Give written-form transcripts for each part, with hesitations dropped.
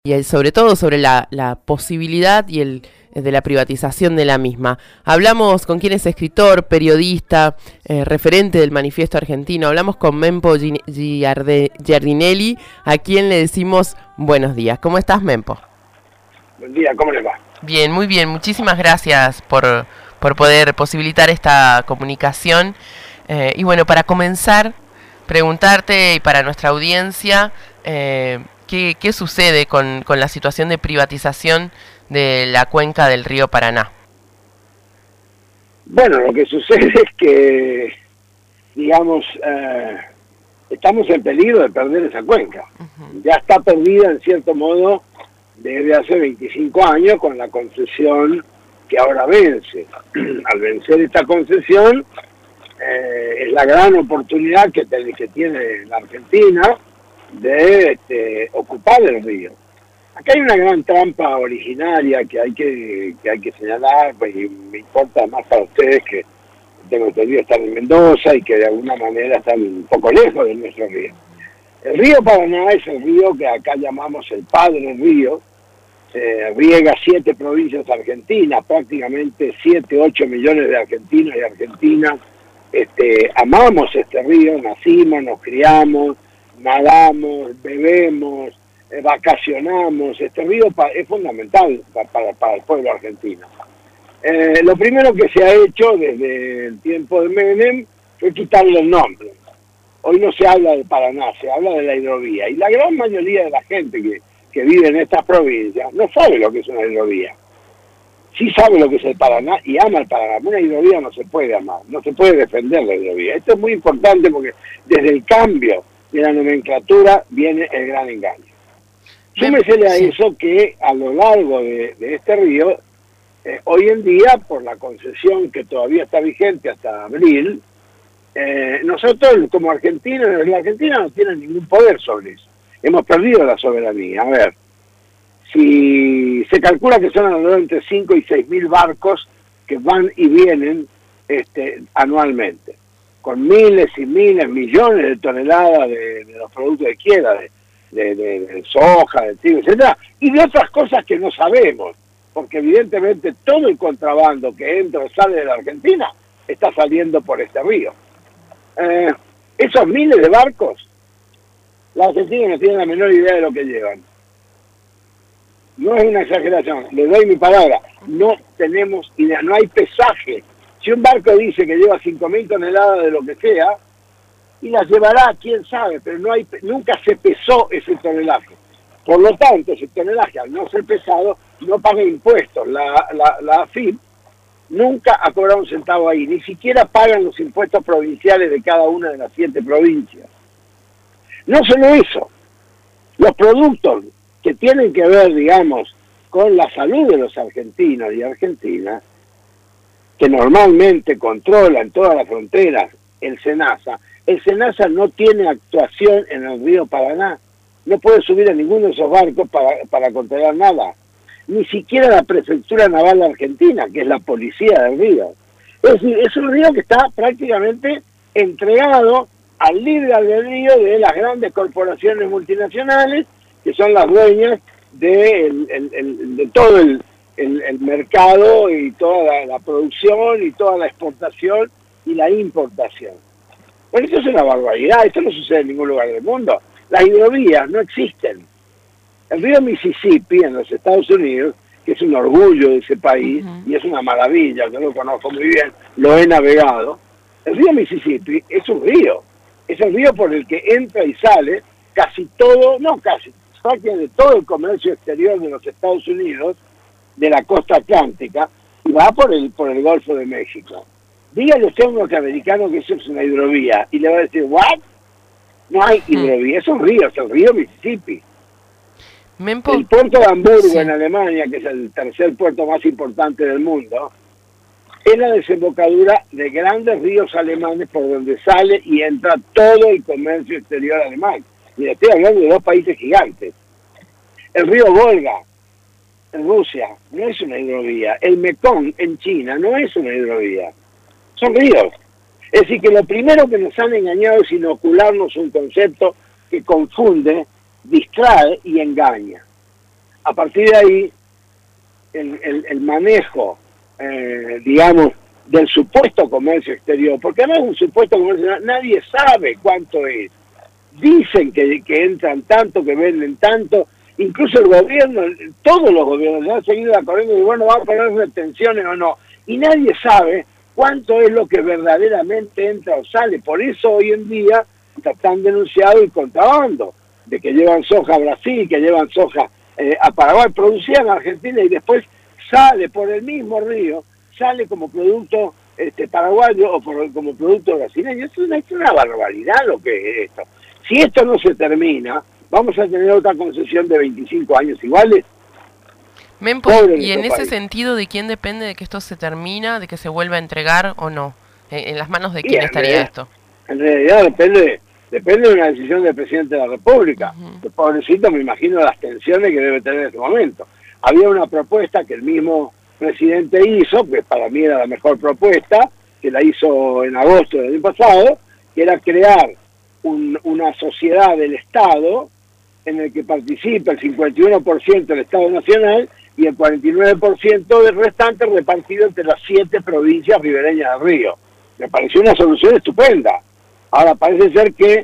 y sobre todo sobre la posibilidad y de la privatización de la misma. Hablamos con quien es escritor, periodista, referente del Manifiesto Argentino. Hablamos con Mempo Giardinelli, a quien le decimos buenos días. ¿Cómo estás, Mempo? Buen día, ¿cómo le va? Bien, muy bien. Muchísimas gracias por poder posibilitar esta comunicación. Y bueno, para comenzar, preguntarte, y para nuestra audiencia, ¿qué sucede con la situación de privatización de la cuenca del río Paraná? Bueno, lo que sucede es que, digamos, estamos en peligro de perder esa cuenca. Ya está perdida, en cierto modo, desde hace 25 años con la concesión que ahora vence. Al vencer esta concesión, es la gran oportunidad que tiene la Argentina de ocupar el río. Acá hay una gran trampa originaria que hay que señalar, pues, y me importa más para ustedes que tengo entendido estar en Mendoza y que de alguna manera están un poco lejos de nuestro río. El río Paraná es el río que acá llamamos el Padre Río, riega 7 provincias argentinas, prácticamente 7, 8 millones de argentinos y argentinas. Amamos este río, nacimos, nos criamos, nadamos, bebemos, vacacionamos. Este río es fundamental para el pueblo argentino. Lo primero que se ha hecho desde el tiempo de Menem fue quitarle el nombre. Hoy no se habla de Paraná, se habla de la hidrovía. Y la gran mayoría de la gente que vive en estas provincias no sabe lo que es una hidrovía. Sí sabe lo que es el Paraná y ama el Paraná. Una hidrovía no se puede amar, no se puede defender la hidrovía. Esto es muy importante porque desde el cambio de la nomenclatura viene el gran engaño. Súmesele a eso que a lo largo de este río, hoy en día, por la concesión que todavía está vigente hasta abril, nosotros como argentinos, la Argentina no tiene ningún poder sobre eso. Hemos perdido la soberanía. A ver, si se calcula que son alrededor entre 5 y 6 mil barcos que van y vienen anualmente, con miles y miles, millones de toneladas de los productos de quiera, de soja, de trigo, etcétera, y de otras cosas que no sabemos, porque evidentemente todo el contrabando que entra o sale de la Argentina está saliendo por este río. Esos miles de barcos, la Argentina no tiene la menor idea de lo que llevan. No es una exageración, le doy mi palabra, no tenemos idea, no hay pesaje. Si un barco dice que lleva 5.000 toneladas de lo que sea, y las llevará, quién sabe, pero nunca se pesó ese tonelaje. Por lo tanto, ese tonelaje, al no ser pesado, no paga impuestos. La AFIP nunca ha cobrado un centavo ahí, ni siquiera pagan los impuestos provinciales de cada una de las 7 provincias. No solo eso, los productos que tienen que ver, digamos, con la salud de los argentinos y argentinas, que normalmente controla en todas las fronteras el SENASA no tiene actuación en el río Paraná, no puede subir a ninguno de esos barcos para controlar nada, ni siquiera la Prefectura Naval Argentina, que es la policía del río. Es decir, es un río que está prácticamente entregado al libre albedrío de las grandes corporaciones multinacionales, que son las dueñas de todo el mercado y toda la producción y toda la exportación y la importación. Bueno, esto es una barbaridad, esto no sucede en ningún lugar del mundo. Las hidrovías no existen. El río Mississippi en los Estados Unidos, que es un orgullo de ese país, y es una maravilla, yo lo conozco muy bien, lo he navegado. El río Mississippi es un río, es el río por el que entra y sale prácticamente todo el comercio exterior de los Estados Unidos, de la costa atlántica, y va por el Golfo de México. Dígale usted a un norteamericano que eso es una hidrovía, y le va a decir, ¿what? No hay hidrovía, es un río, es el río Mississippi. El puerto de Hamburgo, en Alemania, que es el tercer puerto más importante del mundo, es la desembocadura de grandes ríos alemanes por donde sale y entra todo el comercio exterior alemán. Y estoy hablando de 2 países gigantes. El río Volga, en Rusia, no es una hidrovía. El Mekong, en China, no es una hidrovía. Son ríos. Es decir, que lo primero que nos han engañado es inocularnos un concepto que confunde, distrae y engaña. A partir de ahí, el manejo, digamos, del supuesto comercio exterior, porque no es un supuesto comercio, nadie sabe cuánto es. Dicen que entran tanto, que venden tanto, incluso el gobierno, todos los gobiernos han seguido la corriente y bueno, van a poner retenciones o no, y nadie sabe cuánto es lo que verdaderamente entra o sale. Por eso hoy en día está tan denunciado el contrabando, de que llevan soja a Brasil, que llevan soja a Paraguay, producida en Argentina y después sale por el mismo río, sale como producto paraguayo o como producto brasileño. Es una barbaridad lo que es esto. Si esto no se termina, vamos a tener otra concesión de 25 años iguales. Mempo, y en ese sentido, ¿de quién depende de que esto se termina, de que se vuelva a entregar o no? ¿En las manos de quién estaría esto? En realidad depende de una decisión del presidente de la República. El pobrecito, me imagino las tensiones que debe tener en este momento. Había una propuesta que el mismo presidente hizo, que para mí era la mejor propuesta, que la hizo en agosto del año pasado, que era crear una sociedad del Estado en el que participa el 51% del Estado Nacional y el 49% del restante repartido entre las 7 provincias ribereñas del río. Me pareció una solución estupenda. Ahora parece ser que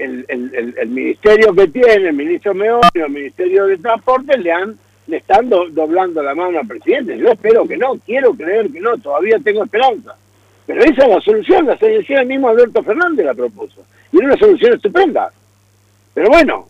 el ministerio que tiene, el ministro Meoni, el Ministerio de Transporte, le están doblando la mano al presidente. Yo espero que no, quiero creer que no, todavía tengo esperanza. Pero esa es la solución el mismo Alberto Fernández la propuso. Y era una solución estupenda. Pero bueno,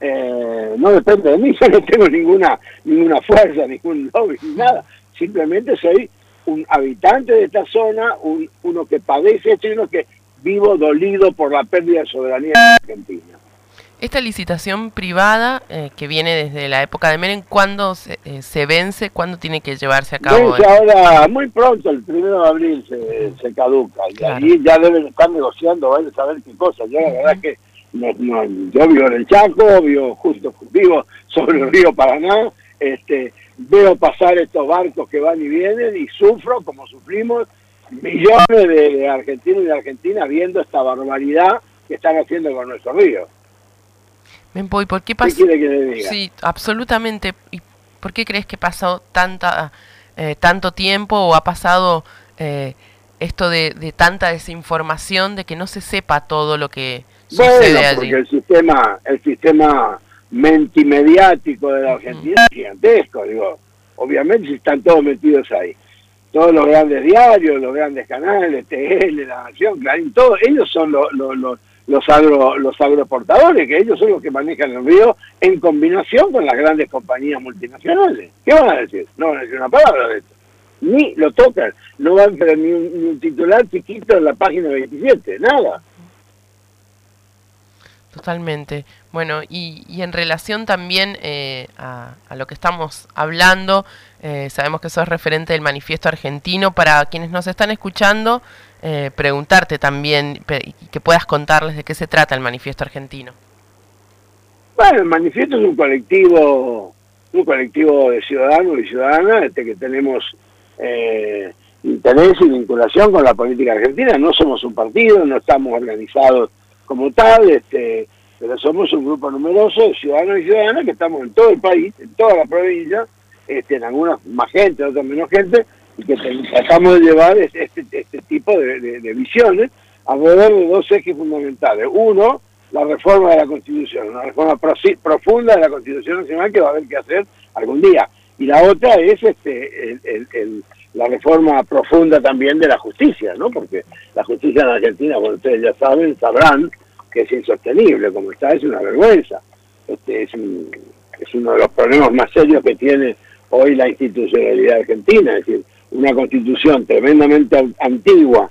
no depende de mí, yo no tengo ninguna fuerza, ningún lobby, ni nada. Simplemente soy un habitante de esta zona, uno que padece esto y uno que vivo dolido por la pérdida de soberanía de Argentina. Esta licitación privada que viene desde la época de Menem, ¿cuándo se vence? ¿Cuándo tiene que llevarse a cabo? Vence ahora, muy pronto, el 1 de abril se caduca. Claro. Y ahí ya deben estar negociando, vaya a saber qué cosa. Yo la verdad es que yo vivo en el Chaco, vivo sobre el río Paraná, veo pasar estos barcos que van y vienen y sufro, como sufrimos, millones de argentinos y de argentinas viendo esta barbaridad que están haciendo con nuestro río. Mempo, ¿y por qué pasó? ¿Qué quiere que le diga? Sí, absolutamente. ¿Y por qué crees que pasó tanto tiempo o ha pasado esto de tanta desinformación, de que no se sepa todo lo que sucede allí? Porque el sistema mentimediático de la Argentina es gigantesco, digo. Obviamente están todos metidos ahí. Todos los grandes diarios, los grandes canales, TL, La Nación, Clarín, todos ellos son los agroexportadores, que ellos son los que manejan el río en combinación con las grandes compañías multinacionales. ¿Qué van a decir? No van a decir una palabra de esto. Ni lo tocan. No van a tener ni un titular chiquito en la página 27, nada. Totalmente. Bueno, y en relación también a lo que estamos hablando, sabemos que sos referente del Manifiesto Argentino. Para quienes nos están escuchando, preguntarte también y que puedas contarles de qué se trata el Manifiesto Argentino. Bueno, el Manifiesto es un colectivo de ciudadanos y ciudadanas que tenemos interés y vinculación con la política argentina. No somos un partido, no estamos organizados como tal, pero somos un grupo numeroso de ciudadanos y ciudadanas que estamos en todo el país, en toda la provincia, en algunas más gente, otras menos gente, y que tratamos de llevar este tipo de visiones alrededor de 2 ejes fundamentales. Uno, la reforma de la Constitución, una reforma profunda de la Constitución Nacional que va a haber que hacer algún día. Y la otra es la reforma profunda también de la justicia, ¿no? Porque la justicia en Argentina, bueno, ustedes ya sabrán que es insostenible, como está, es una vergüenza. Es uno de los problemas más serios que tiene hoy la institucionalidad argentina, es decir, una constitución tremendamente antigua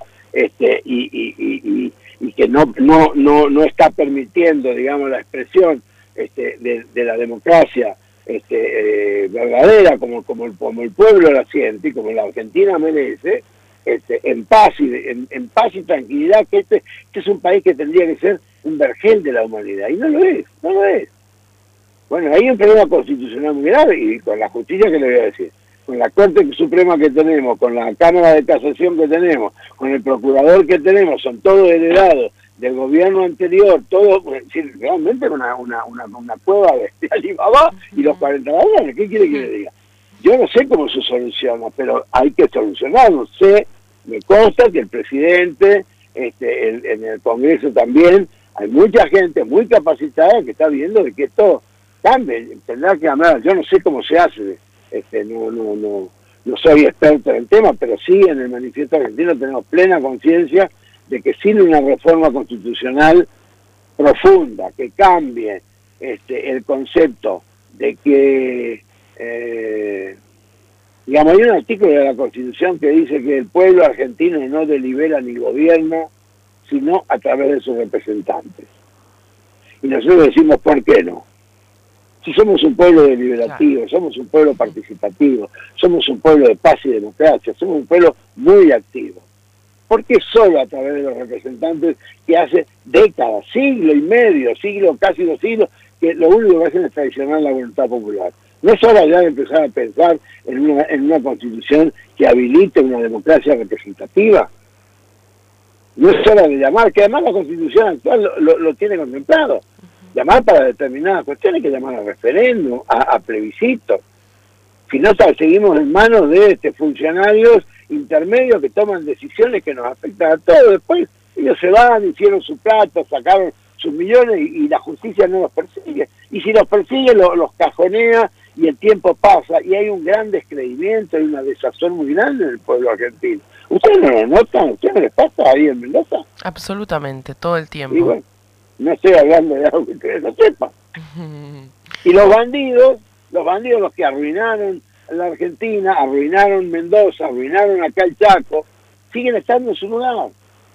y que no está permitiendo, digamos, la expresión de la democracia verdadera como el pueblo la siente y como la Argentina merece, en paz y tranquilidad, que este es un país que tendría que ser un vergel de la humanidad, y no lo es. Bueno, hay un problema constitucional muy grave, y con la justicia, ¿qué le voy a decir? Con la Corte Suprema que tenemos, con la Cámara de Casación que tenemos, con el procurador que tenemos, son todos heredados del gobierno anterior, todo, es decir, realmente era una cueva de Alibaba y los 40 ladrones. ¿Qué quiere que le diga? Yo no sé cómo se soluciona, pero hay que solucionarlo. Me consta que el presidente, en el Congreso también, hay mucha gente muy capacitada que está viendo de que esto cambie. Tendrá que hablar, yo no sé cómo se hace, no soy experto en el tema, pero sí en el Manifiesto Argentino tenemos plena conciencia de que sin una reforma constitucional profunda, que cambie el concepto de que, digamos, hay un artículo de la Constitución que dice que el pueblo argentino no delibera ni gobierna, sino a través de sus representantes. Y nosotros decimos, ¿por qué no? Si somos un pueblo deliberativo, claro, somos un pueblo participativo, somos un pueblo de paz y democracia, somos un pueblo muy activo. ¿Por qué solo a través de los representantes que hace décadas, siglo y medio, casi 2 siglos, que lo único que hacen es traicionar la voluntad popular? ¿No es hora ya de empezar a pensar en una constitución que habilite una democracia representativa? No es hora de llamar, que además la constitución actual lo tiene contemplado. Llamar para determinadas cuestiones, que llamar a referéndum, a plebiscito. Si no, seguimos en manos de funcionarios intermedios que toman decisiones que nos afectan a todos. Después ellos se van, hicieron su plata, sacaron sus millones y la justicia no los persigue. Y si los persigue, los cajonea y el tiempo pasa y hay un gran descreimiento y una desazón muy grande en el pueblo argentino. ¿Ustedes no lo notan? ¿Ustedes no les pasa ahí en Mendoza? Absolutamente, todo el tiempo. Y bueno, no estoy hablando de algo que ustedes no sepan. Y los bandidos los que arruinaron la Argentina, arruinaron Mendoza, arruinaron acá el Chaco, siguen estando en su lugar,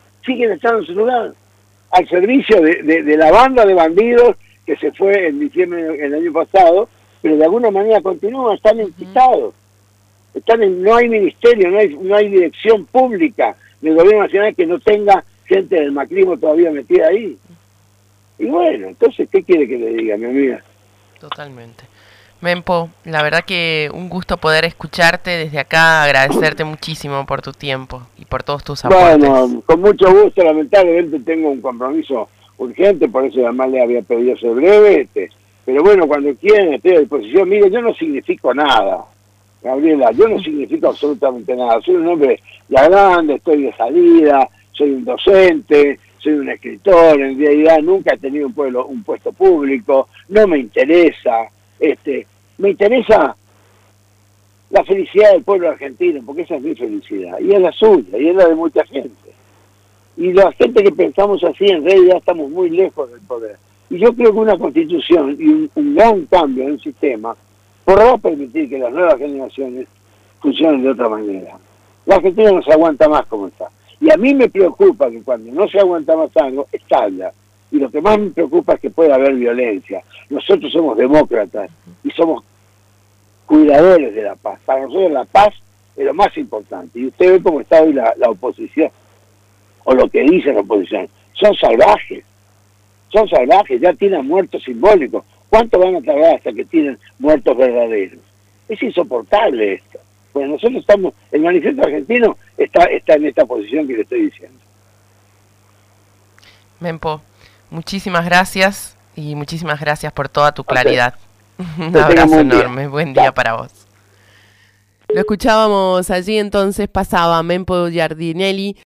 al servicio de la banda de bandidos que se fue en diciembre del año pasado, pero de alguna manera continúan, están enquistados, no hay ministerio, no hay dirección pública del gobierno nacional que no tenga gente del macrismo todavía metida ahí. Y bueno, entonces, ¿qué quiere que le diga, mi amiga? Totalmente. Mempo, la verdad que un gusto poder escucharte desde acá, agradecerte muchísimo por tu tiempo y por todos tus aportes. Bueno, con mucho gusto, lamentablemente tengo un compromiso urgente, por eso además le había pedido ser breve, pero bueno, cuando quieran estoy a disposición. Mire, yo no significo nada, Gabriela, yo no significo absolutamente nada, soy un hombre ya grande, estoy de salida, soy un docente, soy un escritor, en realidad nunca he tenido un puesto público, no me interesa, me interesa la felicidad del pueblo argentino, porque esa es mi felicidad, y es la suya, y es la de mucha gente. Y la gente que pensamos así, en realidad estamos muy lejos del poder. Y yo creo que una constitución y un gran cambio en el sistema podrá permitir que las nuevas generaciones funcionen de otra manera. La Argentina no se aguanta más como está. Y a mí me preocupa que cuando no se aguanta más algo, estalla. Y lo que más me preocupa es que pueda haber violencia. Nosotros somos demócratas y somos cuidadores de la paz. Para nosotros la paz es lo más importante. Y usted ve cómo está hoy la oposición, o lo que dice la oposición. Son salvajes, ya tienen muertos simbólicos. ¿Cuánto van a tardar hasta que tienen muertos verdaderos? Es insoportable esto. Pues nosotros estamos, el Manifiesto Argentino está en esta posición que le estoy diciendo. Mempo, muchísimas gracias y muchísimas gracias por toda tu claridad. Un Que abrazo tengan enorme, buen día para vos. Lo escuchábamos allí entonces, pasaba Mempo Giardinelli.